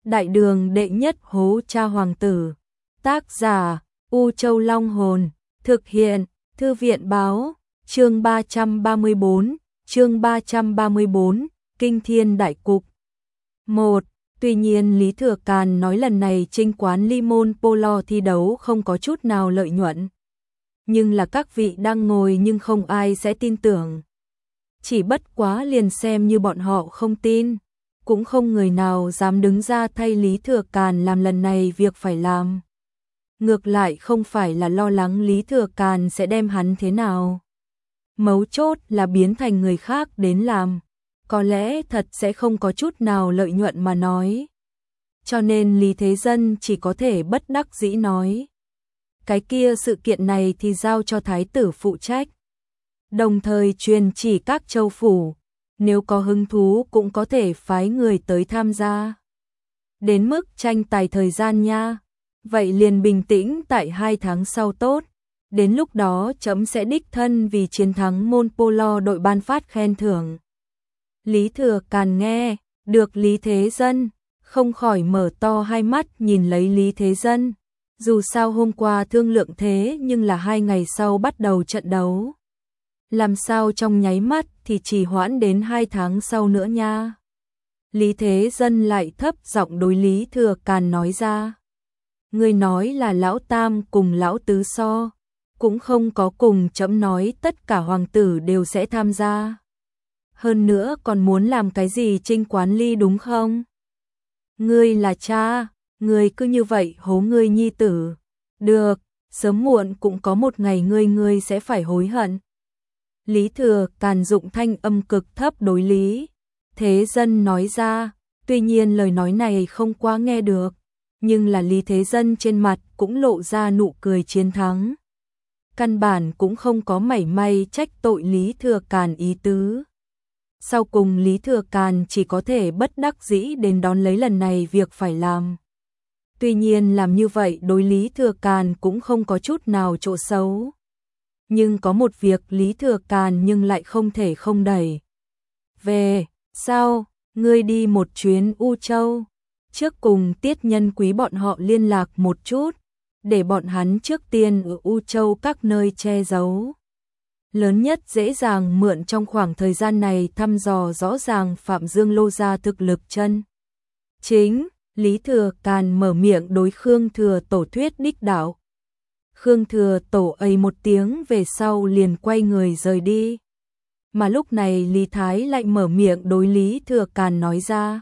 Đại đường đệ nhất hố cha hoàng tử. Tác giả U Châu Long Hồn. Thực hiện Thư viện báo. Chương 334. Chương 334. Kinh thiên đại cục. 1. Tuy nhiên Lý Thừa Càn nói lần này Trinh quán Limon Polo thi đấu không có chút nào lợi nhuận. Nhưng là các vị đang ngồi nhưng không ai sẽ tin tưởng. Chỉ bất quá liền xem như bọn họ không tin. Cũng không người nào dám đứng ra thay Lý Thừa Càn làm lần này việc phải làm. Ngược lại không phải là lo lắng Lý Thừa Càn sẽ đem hắn thế nào. Mấu chốt là biến thành người khác đến làm. Có lẽ thật sẽ không có chút nào lợi nhuận mà nói. Cho nên Lý Thế Dân chỉ có thể bất đắc dĩ nói. Cái kia sự kiện này thì giao cho Thái tử phụ trách. Đồng thời truyền chỉ các châu phủ. Nếu có hứng thú cũng có thể phái người tới tham gia. Đến mức tranh tài thời gian nha. Vậy liền bình tĩnh tại 2 tháng sau tốt. Đến lúc đó chấm sẽ đích thân vì chiến thắng môn polo đội ban phát khen thưởng. Lý Thừa Càn nghe, được Lý Thế Dân, không khỏi mở to hai mắt nhìn lấy Lý Thế Dân. Dù sao hôm qua thương lượng thế nhưng là 2 ngày sau bắt đầu trận đấu. Làm sao trong nháy mắt thì trì hoãn đến 2 tháng sau nữa nha. Lý Thế Dân lại thấp giọng đối Lý Thừa Càn nói ra. Người nói là lão tam cùng lão tứ so. Cũng không có cùng chấm nói tất cả hoàng tử đều sẽ tham gia. Hơn nữa còn muốn làm cái gì Trinh quán ly đúng không? Ngươi là cha, ngươi cứ như vậy hố ngươi nhi tử. Được, sớm muộn cũng có một ngày ngươi sẽ phải hối hận. Lý Thừa Càn dụng thanh âm cực thấp đối Lý Thế Dân nói ra, tuy nhiên lời nói này không quá nghe được, nhưng là Lý Thế Dân trên mặt cũng lộ ra nụ cười chiến thắng. Căn bản cũng không có mảy may trách tội Lý Thừa Càn ý tứ. Sau cùng Lý Thừa Càn chỉ có thể bất đắc dĩ đến đón lấy lần này việc phải làm. Tuy nhiên làm như vậy đối Lý Thừa Càn cũng không có chút nào chỗ xấu. Nhưng có một việc Lý Thừa Càn nhưng lại không thể không đẩy. Về, sao, ngươi đi một chuyến U Châu. Trước cùng Tiết Nhân Quý bọn họ liên lạc một chút, để bọn hắn trước tiên ở U Châu các nơi che giấu. Lớn nhất dễ dàng mượn trong khoảng thời gian này thăm dò rõ ràng Phạm Dương Lô gia thực lực chân chính. Lý Thừa Càn mở miệng đối Khương Thừa Tổ thuyết đích đạo. Khương Thừa Tổ ây một tiếng về sau liền quay người rời đi. Mà lúc này Lý Thái lại mở miệng đối Lý Thừa Càn nói ra.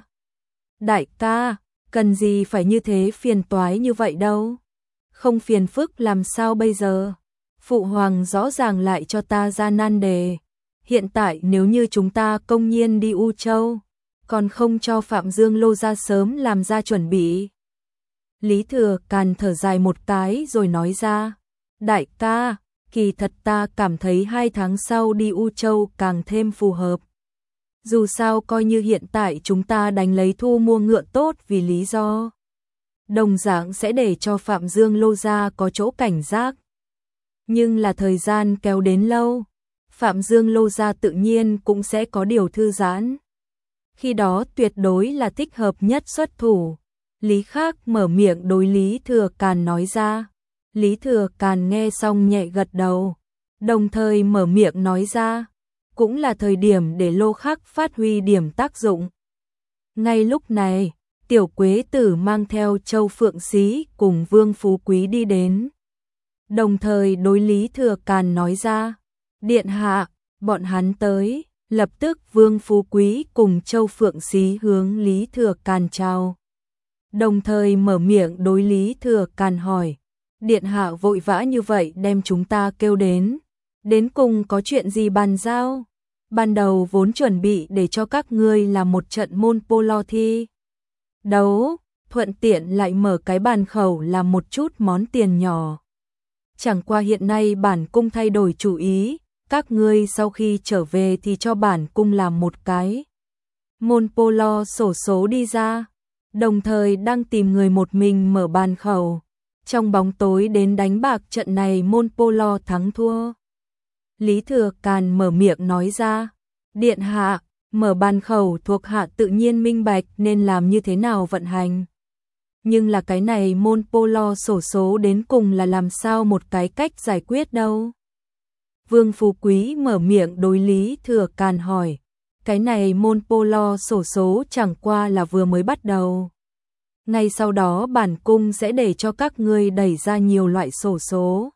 Đại ca, cần gì phải như thế phiền toái như vậy đâu. Không phiền phức làm sao bây giờ. Phụ hoàng rõ ràng lại cho ta ra nan đề. Hiện tại nếu như chúng ta công nhiên đi U Châu, còn không cho Phạm Dương Lô gia sớm làm ra chuẩn bị. Lý Thừa Càn thở dài một cái rồi nói ra. Đại ca, kỳ thật ta cảm thấy 2 tháng sau đi U Châu càng thêm phù hợp. Dù sao coi như hiện tại chúng ta đánh lấy thu mua ngựa tốt vì lý do. Đồng dạng sẽ để cho Phạm Dương Lô gia có chỗ cảnh giác. Nhưng là thời gian kéo đến lâu, Phạm Dương Lô gia tự nhiên cũng sẽ có điều thư giãn. Khi đó tuyệt đối là thích hợp nhất xuất thủ. Lý Khác mở miệng đối Lý Thừa Càn nói ra. Lý Thừa Càn nghe xong nhẹ gật đầu, đồng thời mở miệng nói ra. Cũng là thời điểm để Lô Khắc phát huy điểm tác dụng. Ngay lúc này, Tiểu Quế Tử mang theo Châu Phượng Xí cùng Vương Phú Quý đi đến. Đồng thời đối Lý Thừa Càn nói ra. Điện hạ, bọn hắn tới. Lập tức Vương Phú Quý cùng Châu Phượng Xí hướng Lý Thừa Càn chào. Đồng thời mở miệng đối Lý Thừa Càn hỏi. Điện hạ vội vã như vậy đem chúng ta kêu đến. Đến cùng có chuyện gì bàn giao? Ban đầu vốn chuẩn bị để cho các ngươi làm một trận môn polo thi đấu, thuận tiện lại mở cái bàn khẩu làm một chút món tiền nhỏ. Chẳng qua hiện nay bản cung thay đổi chủ ý, các ngươi sau khi trở về thì cho bản cung làm một cái môn polo xổ số đi ra, đồng thời đang tìm người một mình mở bàn khẩu, trong bóng tối đến đánh bạc trận này môn polo thắng thua. Lý Thừa Càn mở miệng nói ra. Điện hạ, mở bàn khẩu thuộc hạ tự nhiên minh bạch nên làm như thế nào vận hành. Nhưng là cái này môn polo xổ số đến cùng là làm sao một cái cách giải quyết đâu. Vương Phú Quý mở miệng đối Lý Thừa Càn hỏi, cái này môn polo xổ số chẳng qua là vừa mới bắt đầu. Ngay sau đó bản cung sẽ để cho các ngươi đẩy ra nhiều loại xổ số.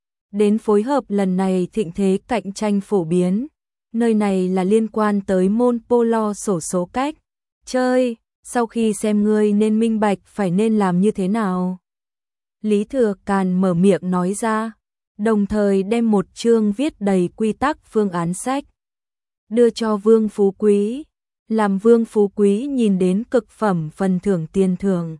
Đến phối hợp lần này thịnh thế cạnh tranh phổ biến. Nơi này là liên quan tới môn polo xổ số cách chơi, sau khi xem ngươi nên minh bạch phải nên làm như thế nào. Lý Thừa Càn mở miệng nói ra, đồng thời đem một chương viết đầy quy tắc phương án sách đưa cho Vương Phú Quý, làm Vương Phú Quý nhìn đến cực phẩm phần thưởng tiền thưởng.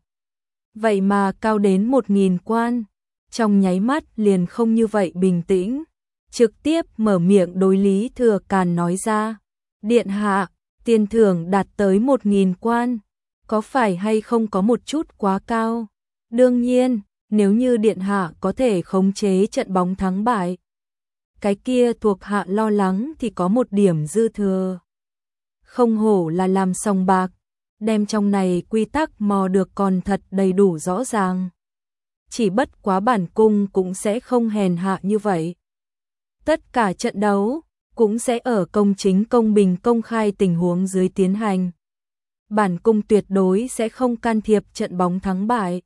Vậy mà cao đến 1.000 quan, trong nháy mắt liền không như vậy bình tĩnh, trực tiếp mở miệng đối Lý Thừa Càn nói ra, điện hạ, tiền thưởng đạt tới 1.000 quan, có phải hay không có một chút quá cao? Đương nhiên, nếu như điện hạ có thể khống chế trận bóng thắng bại, cái kia thuộc hạ lo lắng thì có một điểm dư thừa. Không hổ là làm sòng bạc, đem trong này quy tắc mò được còn thật đầy đủ rõ ràng. Chỉ bất quá bản cung cũng sẽ không hèn hạ như vậy. Tất cả trận đấu cũng sẽ ở công chính công bình công khai tình huống dưới tiến hành. Bản cung tuyệt đối sẽ không can thiệp trận bóng thắng bại.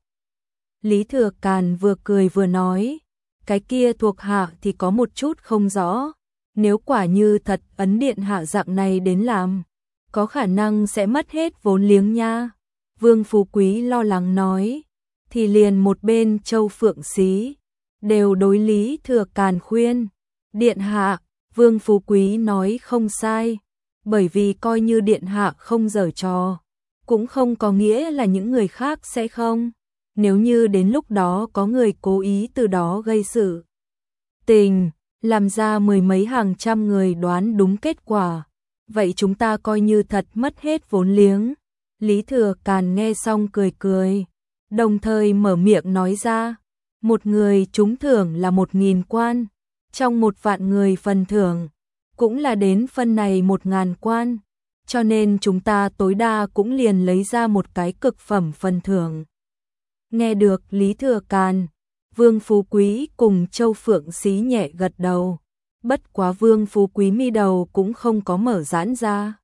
Lý Thừa Càn vừa cười vừa nói, cái kia thuộc hạ thì có một chút không rõ, nếu quả như thật ấn điện hạ dạng này đến làm, có khả năng sẽ mất hết vốn liếng nha. Vương Phú Quý lo lắng nói, thì liền một bên Châu Phượng Xí đều đối Lý Thừa Càn khuyên, điện hạ, Vương Phú Quý nói không sai, bởi vì coi như điện hạ không giở trò, cũng không có nghĩa là những người khác sẽ không. Nếu như đến lúc đó có người cố ý từ đó gây sự tình, làm ra mười mấy hàng trăm người đoán đúng kết quả, vậy chúng ta coi như thật mất hết vốn liếng. Lý Thừa Càn nghe xong cười cười, đồng thời mở miệng nói ra, một người trúng thưởng là 1.000 quan, trong 1 vạn người phần thưởng, cũng là đến phân này 1.000 quan, cho nên chúng ta tối đa cũng liền lấy ra một cái cực phẩm phần thưởng. Nghe được Lý Thừa Càn, Vương Phú Quý cùng Châu Phượng Xí nhẹ gật đầu, bất quá Vương Phú Quý mi đầu cũng không có mở giãn ra,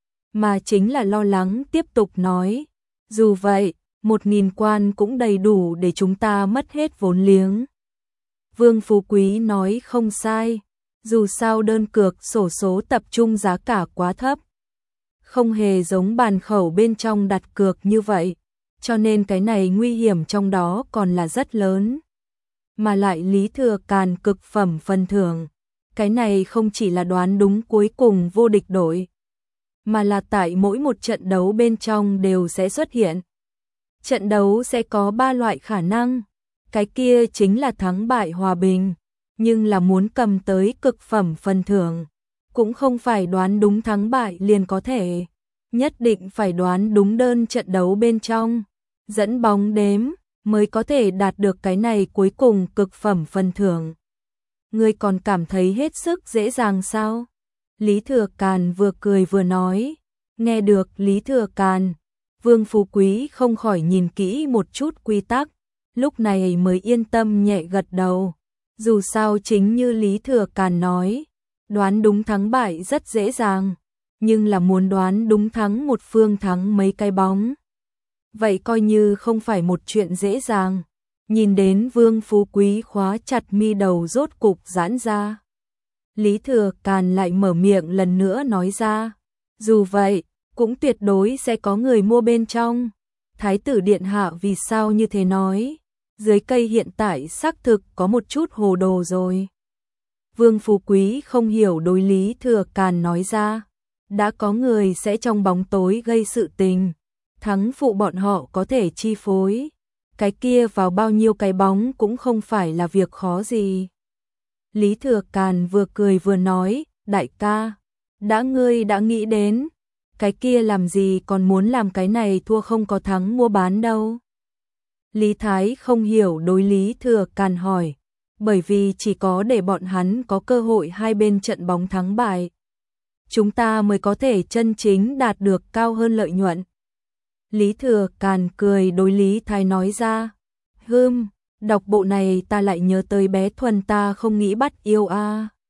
mà chính là lo lắng tiếp tục nói, dù vậy, 1.000 quan cũng đầy đủ để chúng ta mất hết vốn liếng. Vương Phú Quý nói không sai, dù sao đơn cược xổ số tập trung giá cả quá thấp, không hề giống bàn khẩu bên trong đặt cược như vậy, cho nên cái này nguy hiểm trong đó còn là rất lớn. Mà lại Lý Thừa Càn cực phẩm phần thưởng, cái này không chỉ là đoán đúng cuối cùng vô địch đội, mà là tại mỗi một trận đấu bên trong đều sẽ xuất hiện. Trận đấu sẽ có 3 loại khả năng, cái kia chính là thắng bại hòa bình, nhưng là muốn cầm tới cực phẩm phần thưởng, cũng không phải đoán đúng thắng bại liền có thể, nhất định phải đoán đúng đơn trận đấu bên trong, dẫn bóng đếm, mới có thể đạt được cái này cuối cùng cực phẩm phần thưởng. Ngươi còn cảm thấy hết sức dễ dàng sao? Lý Thừa Càn vừa cười vừa nói, nghe được Lý Thừa Càn, Vương Phú Quý không khỏi nhìn kỹ một chút quy tắc, lúc này mới yên tâm nhẹ gật đầu. Dù sao chính như Lý Thừa Càn nói, đoán đúng thắng bại rất dễ dàng, nhưng là muốn đoán đúng thắng một phương thắng mấy cái bóng, vậy coi như không phải một chuyện dễ dàng. Nhìn đến Vương Phú Quý khóa chặt mi đầu rốt cục giãn ra, Lý Thừa Càn lại mở miệng lần nữa nói ra, dù vậy, cũng tuyệt đối sẽ có người mua bên trong. Thái tử điện hạ vì sao như thế nói? Dưới cây hiện tại xác thực có một chút hồ đồ rồi. Vương Phú Quý không hiểu đối Lý Thừa Càn nói ra, đã có người sẽ trong bóng tối gây sự tình, thắng phụ bọn họ có thể chi phối, cái kia vào bao nhiêu cái bóng cũng không phải là việc khó gì. Lý Thừa Càn vừa cười vừa nói, đại ca, ngươi đã nghĩ đến, cái kia làm gì còn muốn làm cái này thua không có thắng mua bán đâu. Lý Thái không hiểu đối Lý Thừa Càn hỏi, bởi vì chỉ có để bọn hắn có cơ hội hai bên trận bóng thắng bại, chúng ta mới có thể chân chính đạt được cao hơn lợi nhuận. Lý Thừa Càn cười đối Lý Thái nói ra. Đọc bộ này ta lại nhớ tới bé Thuần ta không nghĩ bắt yêu a.